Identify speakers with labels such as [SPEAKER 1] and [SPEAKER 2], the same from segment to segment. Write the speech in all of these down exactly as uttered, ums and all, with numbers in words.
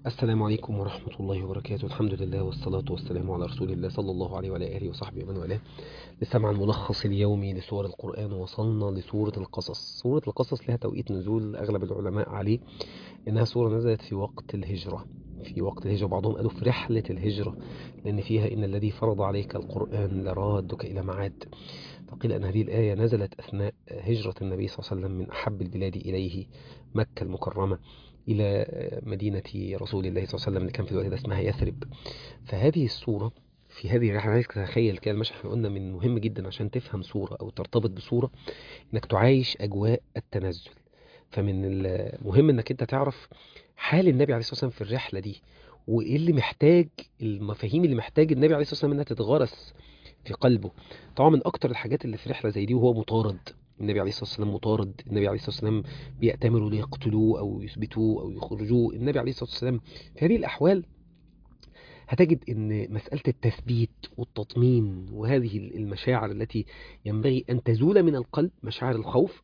[SPEAKER 1] السلام عليكم ورحمة الله وبركاته. الحمد لله والصلاة والسلام على رسول الله صلى الله عليه وعلى آله وصحبه ومن والاه. لسه مع الملخص اليومي لسور القرآن، وصلنا لسورة القصص. سورة القصص لها توقيت نزول أغلب العلماء عليه إنها سورة نزلت في وقت الهجرة في وقت الهجرة بعضهم قالوا في رحلة الهجرة، لأن فيها إن الذي فرض عليك القرآن لرادك إلى معاد. فقيل أن هذه الآية نزلت أثناء هجرة النبي صلى الله عليه وسلم من أحب البلاد إليه، مكة المكرمة، إلى مدينة رسول الله صلى الله عليه وسلم اللي كان في الوقت ده اسمها يثرب. فهذه الصورة في هذه الرحلة، عايزك تتخيل كده المشهد. احنا قلنا من مهم جدا عشان تفهم صورة أو ترتبط بصورة إنك تعايش أجواء التنزل. فمن المهم إنك أنت تعرف حال النبي عليه الصلاة والسلام في الرحلة دي، وإيه اللي محتاج، المفاهيم اللي محتاج النبي عليه الصلاة والسلام إنها تتغرس في قلبه. طبعا من أكتر الحاجات اللي في رحلة زي دي وهو مطارد. النبي عليه الصلاة والسلام مطارد، النبي عليه الصلاة والسلام بيأتمروا ليقتلوه أو يثبتوه أو يخرجوه. النبي عليه الصلاة والسلام في هذه الأحوال هتجد أن مسألة التثبيت والتطمين وهذه المشاعر التي ينبغي أن تزول من القلب، مشاعر الخوف،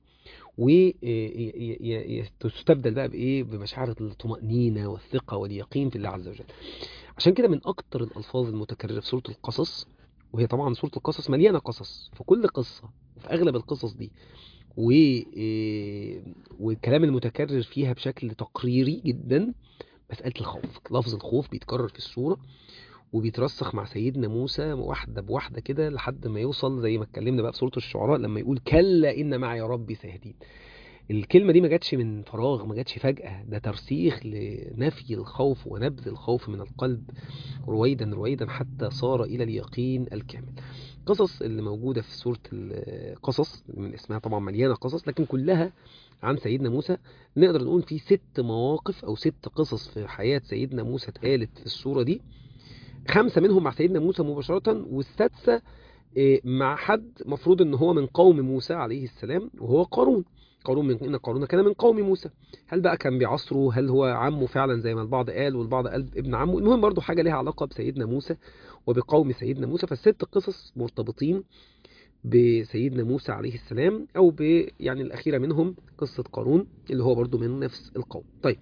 [SPEAKER 1] وتستبدل بقى بإيه؟ بمشاعر الطمأنينة والثقة واليقين في الله عز وجل. عشان كده من أكتر الألفاظ المتكررة في سورة القصص، وهي طبعا سورة القصص مليانة قصص، في كل قصة وفي أغلب القصص دي و... إيه، والكلام المتكرر فيها بشكل تقريري جدا مسألة الخوف. لفظ الخوف بيتكرر في السورة وبيترسخ مع سيدنا موسى واحدة بواحدة كده لحد ما يوصل زي ما اتكلمنا بقى في سورة الشعراء لما يقول كلا إن معي ربي سيهدين. الكلمة دي ما جاتش من فراغ، ما جاتش فجأة، ده ترسيخ لنفي الخوف ونبذ الخوف من القلب رويدا رويدا حتى صار إلى اليقين الكامل. قصص اللي موجودة في سورة القصص من اسمها طبعا مليانة قصص، لكن كلها عن سيدنا موسى. نقدر نقول في ست مواقف أو ست قصص في حياة سيدنا موسى اتقالت في السورة دي. خمسة منهم مع سيدنا موسى مباشرة، والسادسة إيه، مع حد مفروض ان هو من قوم موسى عليه السلام، وهو قارون. قارون من ان قارون كان من قوم موسى. هل بقى كان بيعصره؟ هل هو عمه فعلا زي ما البعض قال والبعض قال ابن عمه؟ المهم برضو حاجة ليها علاقة بسيدنا موسى وبقوم سيدنا موسى. فالست قصص مرتبطين بسيدنا موسى عليه السلام، او ب يعني الاخيرة منهم قصة قارون اللي هو برضو من نفس القوم. طيب،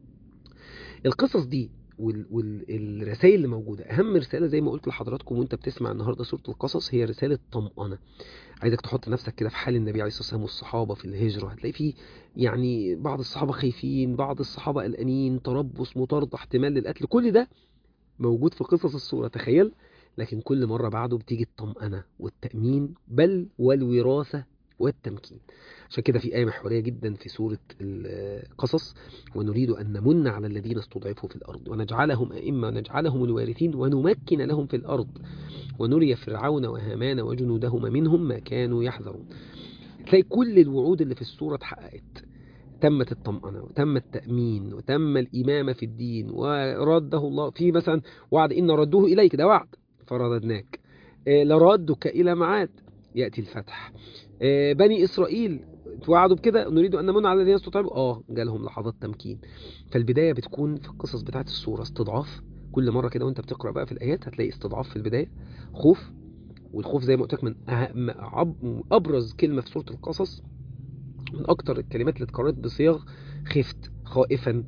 [SPEAKER 1] القصص دي والرسائل اللي موجودة، أهم رسالة زي ما قلت لحضراتكم وانت بتسمع النهاردة سورة القصص هي رسالة طمأنة. عايزك تحط نفسك كده في حال النبي عليه الصلاة والسلام والصحابة في الهجرة. هتلاقي فيه يعني بعض الصحابة خايفين، بعض الصحابة قلقانين، تربص، مطاردة، احتمال للقتل، كل ده موجود في قصص السورة، تخيل. لكن كل مرة بعده بتيجي الطمأنة والتأمين، بل والوراثة والتمكين. عشان كده في آية محورية جدا في سورة القصص: ونريد أن نمن على الذين استضعفوا في الأرض ونجعلهم أئمة ونجعلهم الوارثين ونمكن لهم في الأرض ونري فرعون وهامان وجنودهما منهم ما كانوا يحذرون. تلاقي كل الوعود اللي في السورة اتحققت. تمت الطمأنة وتم التأمين وتم الإمامة في الدين، ورده الله في مثلا وعد إن ردوه إليك، ده وعد فرددناك. إيه، لردك إلى معاد، يأتي الفتح. إيه، بني إسرائيل توعدوا بكده: نريد أن نمن على الذين استضعفوا، آه جالهم لحظات تمكين. فالبداية بتكون في القصص بتاعت السورة استضعاف. كل مرة كده وانت بتقرأ بقى في الآيات هتلاقي استضعاف في البداية، خوف. والخوف زي ما قلت لك من أهم أبرز كلمة في سورة القصص، من أكتر الكلمات اللي اتكررت بصيغ خفت، خائفا،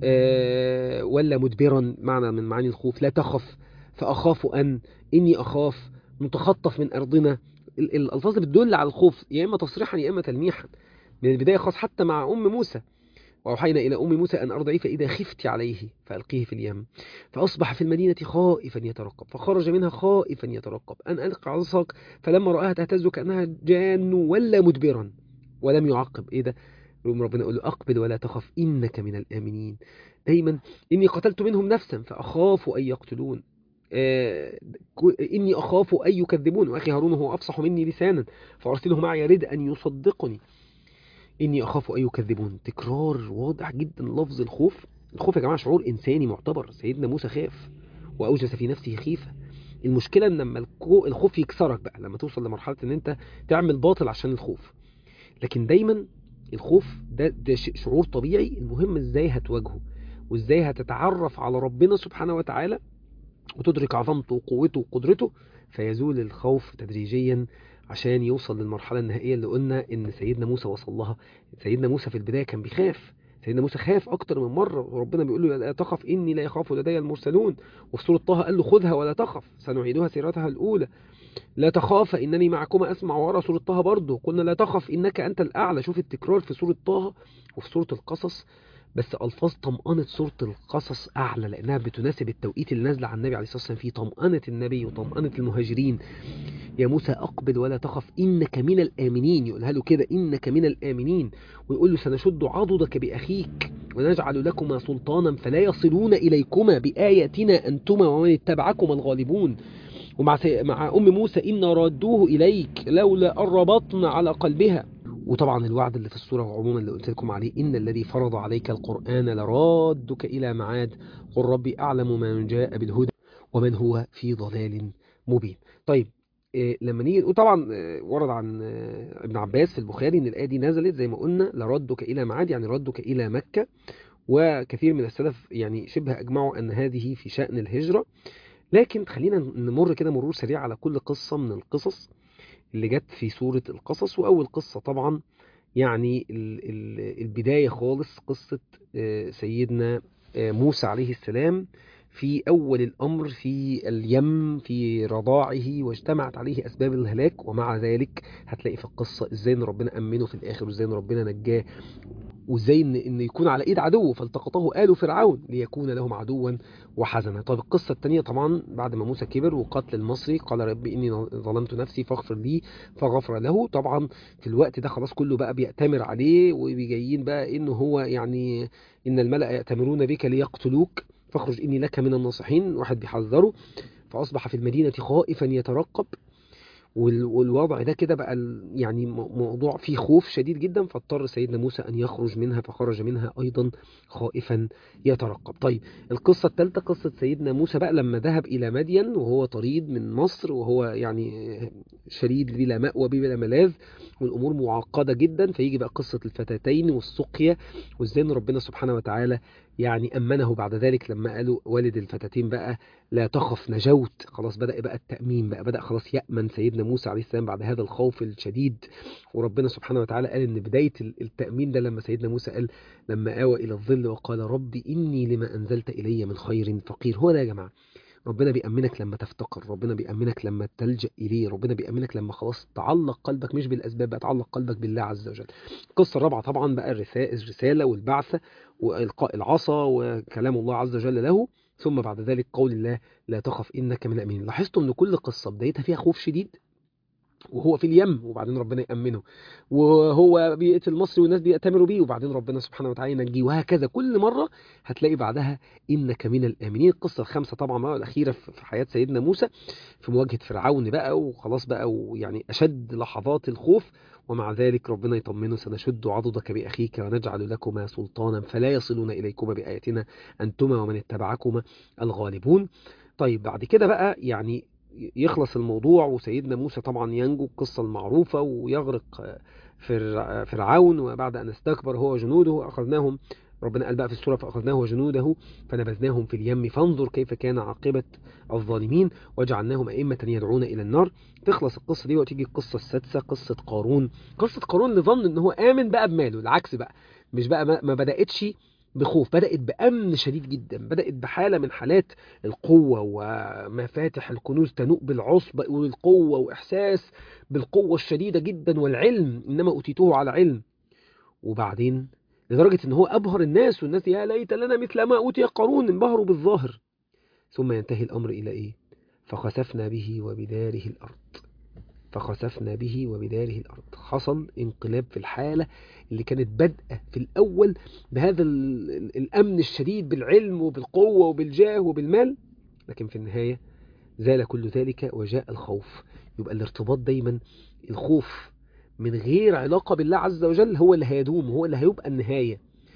[SPEAKER 1] آه، ولا مدبرا، معنى من معاني الخوف. لا تخف، فأخاف أن، إني أخاف، متخطف من أرضنا. ال- الألفاظ اللي بتدل على الخوف يا إما تصريحا يا إما تلميحا من البداية خاص. حتى مع أم موسى: وأوحينا إلى أم موسى أن أرضعيه فإذا خفت عليه فألقيه في اليم فأصبح في المدينة خائفا يترقب فخرج منها خائفا يترقب أن ألق عصاك فلما رآها تهتز كأنها جان ولا مدبرا ولم يعقب. إيه ده؟ يقوم ربنا يقول له: أقبل ولا تخف إنك من الآمنين. دايما: إني قتلت منهم نفسا فأخاف أن يقتلون. آه، إني أخاف أن يكذبون، وأخي هارون هو أفصح مني لسانا فأرسله معي يرد أن يصدقني. إني أخاف أن يكذبون. تكرار واضح جدا لفظ الخوف. الخوف يا جماعة شعور إنساني معتبر. سيدنا موسى خاف وأوجس في نفسه خيفة. المشكلة إن لما الكو- الخوف يكسرك بقى، لما توصل لمرحلة إن أنت تعمل باطل عشان الخوف. لكن دايما الخوف ده, ده ش- شعور طبيعي. المهم إزاي هتواجهه وإزاي هتتعرف على ربنا سبحانه وتعالى وتدرك عظمته وقوته وقدرته، فيزول الخوف تدريجيا عشان يوصل للمرحلة النهائية اللي قلنا إن سيدنا موسى وصل لها. سيدنا موسى في البداية كان بيخاف، سيدنا موسى خاف أكتر من مرة، وربنا بيقول له لا تخف إني لا يخاف لدي المرسلون. وفي سورة طه قال له خذها ولا تخف سنعيدها سيرتها الأولى. لا تخاف إنني معكما أسمع وأرى. سورة طه برضه قلنا لا تخف إنك أنت الأعلى. شوف التكرار في سورة طه وفي سورة القصص، بس ألفاظ طمأنة سورة القصص أعلى لأنها بتناسب التوقيت اللي نازل على النبي عليه الصلاة والسلام فيه طمأنة النبي وطمأنة المهاجرين. يا موسى أقبل ولا تخف إنك من الآمنين، يقولها له كده إنك من الآمنين، ويقول له سنشد عضدك بأخيك ونجعل لكما سلطانا فلا يصلون إليكما بآياتنا أنتما ومن اتبعكما الغالبون. ومع سي... مع أم موسى إن ردوه إليك لولا أن ربطنا على قلبها. وطبعا الوعد اللي في السورة عموما اللي قلت لكم عليه إن الذي فرض عليك القرآن لرادك إلى معاد قل ربي أعلم من جاء بالهدى ومن هو في ضلال مبين. طيب إيه لما نيجي، وطبعا إيه ورد عن إيه ابن عباس في البخاري ان الايه دي نزلت زي ما قلنا لردك الى معاد يعني ردك الى مكه. وكثير من السلف يعني شبه اجمعوا ان هذه في شأن الهجره. لكن خلينا نمر كده مرور سريع على كل قصه من القصص اللي جت في سوره القصص. واول قصه طبعا يعني ال- ال- البدايه خالص قصه إيه سيدنا إيه موسى عليه السلام في أول الأمر في اليم في رضاعه، واجتمعت عليه أسباب الهلاك، ومع ذلك هتلاقي في القصة إزاي إن ربنا أمنه في الآخر، وإزاي إن ربنا نجاه، وإزاي إن, إن يكون على إيد عدو فالتقطه آل فرعون ليكون لهم عدوا وحزنا. طب القصة الثانية طبعا بعد ما موسى كبر وقتل المصري قال ربي إني ظلمت نفسي فاغفر لي فغفر له. طبعا في الوقت ده خلاص كله بقى بيأتمر عليه وبيجيين بقى إنه هو يعني إن الملأ يأتمرون بك ليقتلوك فاخرج إني لك من الناصحين، واحد بيحذره. فأصبح في المدينة خائفا يترقب، والوضع ده كده بقى يعني موضوع فيه خوف شديد جدا، فاضطر سيدنا موسى أن يخرج منها فخرج منها أيضا خائفا يترقب. طيب القصة الثالثة قصة سيدنا موسى بقى لما ذهب إلى مدين وهو طريد من مصر، وهو يعني شريد بلا مأوى بلا ملاذ والأمور معقدة جدا. فيجي بقى قصة الفتاتين والسقيا، وإزاي إن ربنا سبحانه وتعالى يعني أمنه بعد ذلك لما قالوا والد الفتاتين بقى لا تخف نجوت. خلاص بدأ بقى التأمين بقى بدأ خلاص يأمن سيدنا موسى عليه السلام بعد هذا الخوف الشديد. وربنا سبحانه وتعالى قال إن بداية التأمين ده لما سيدنا موسى قال لما آوى إلى الظل وقال ربي إني لما أنزلت إلي من خير فقير. هو ده يا جماعة، ربنا بيأمنك لما تفتقر، ربنا بيأمنك لما تلجأ إليه، ربنا بيأمنك لما خلاص تعلق قلبك مش بالأسباب بقى تعلق قلبك بالله عز وجل. القصة الرابعة طبعا بقى الرسالة والبعثة وإلقاء العصا وكلام الله عز وجل له، ثم بعد ذلك قول الله لا تخف إنك من الأمين. لاحظتوا أن كل قصة بدايتها فيها خوف شديد وهو في اليم وبعدين ربنا يأمنه، وهو بيقتل المصري والناس بيأتمروا بيه وبعدين ربنا سبحانه وتعالى ينجيه، وهكذا كل مرة هتلاقي بعدها إنك من الآمنين. القصة الخامسة طبعا بقى الأخيرة في حياة سيدنا موسى في مواجهة فرعون بقى وخلاص بقى ويعني أشد لحظات الخوف، ومع ذلك ربنا يطمنه سنشد عضدك بأخيك ونجعل لكما سلطانا فلا يصلون إليكما بآياتنا أنتما ومن اتبعكما الغالبون. طيب بعد كده بقى يعني يخلص الموضوع وسيدنا موسى طبعا ينجو القصة المعروفة ويغرق فرعون، وبعد أن استكبر هو وجنوده أخذناهم، ربنا قال بقى في السورة فأخذناه وجنوده فنبذناهم في اليم فانظر كيف كان عاقبة الظالمين وجعلناهم أئمة يدعون إلى النار. تخلص القصة دي وتيجي القصة السادسة قصة قارون. قصة قارون اللي ظن إن هو آمن بقى بماله، العكس بقى مش بقى ما بدأتش بخوف، بدأت بأمن شديد جدا، بدأت بحالة من حالات القوة ومفاتح الكنوز تنوء بالعصبة والقوة وإحساس بالقوة الشديدة جدا والعلم إنما أوتيته على علم. وبعدين لدرجة إن هو أبهر الناس والناس يا ليت لنا مثل ما أوتي قارون، انبهروا بالظاهر. ثم ينتهي الأمر إلى إيه؟ فخسفنا به وبداره الأرض فخسفنا به وبداره الأرض. حصل انقلاب في الحالة اللي كانت بدأة في الأول بهذا الأمن الشديد بالعلم وبالقوة وبالجاه وبالمال، لكن في النهاية زال كل ذلك وجاء الخوف. يبقى الارتباط دايما الخوف من غير علاقة بالله عز وجل هو اللي هيدوم، هو اللي هيبقى النهاية.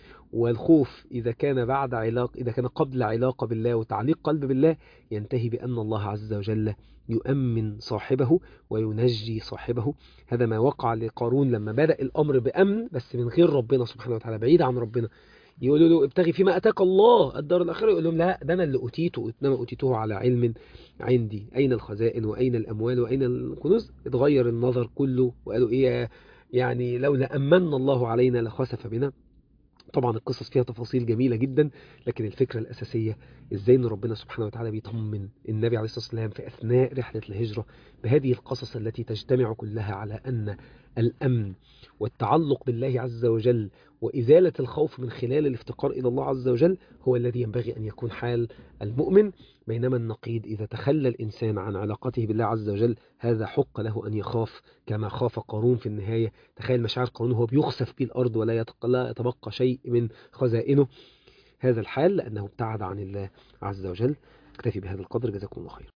[SPEAKER 1] والخوف إذا كان بعد علاقة إذا كان قبل علاقة بالله وتعليق قلب بالله ينتهي بأن الله عز وجل يؤمن صاحبه وينجي صاحبه. هذا ما وقع لقارون لما بدأ الأمر بأمن بس من غير ربنا سبحانه وتعالى، بعيد عن ربنا. يقولوا له ابتغي فيما أتاك الله الدار الآخرة، يقول لهم لا ده أنا اللي أوتيته، إنما أوتيته على علم عندي. أين الخزائن وأين الأموال وأين الكنوز؟ اتغير النظر كله وقالوا إيه يعني لولا أمن الله علينا لخسف بنا. طبعا القصص فيها تفاصيل جميلة جدا، لكن الفكرة الأساسية إزاي أن ربنا سبحانه وتعالى بيطمن النبي عليه الصلاة والسلام في أثناء رحلة الهجرة بهذه القصص التي تجتمع كلها على أن الأمن والتعلق بالله عز وجل وإزالة الخوف من خلال الافتقار إلى الله عز وجل هو الذي ينبغي أن يكون حال المؤمن. بينما النقيض إذا تخلى الإنسان عن علاقته بالله عز وجل هذا حق له أن يخاف كما خاف قارون في النهاية. تخيل مشاعر قارون هو بيخسف به الأرض ولا يتبقى شيء من خزائنه، هذا الحال لأنه ابتعد عن الله عز وجل. اكتفي بهذا القدر، جزاكم الله خير.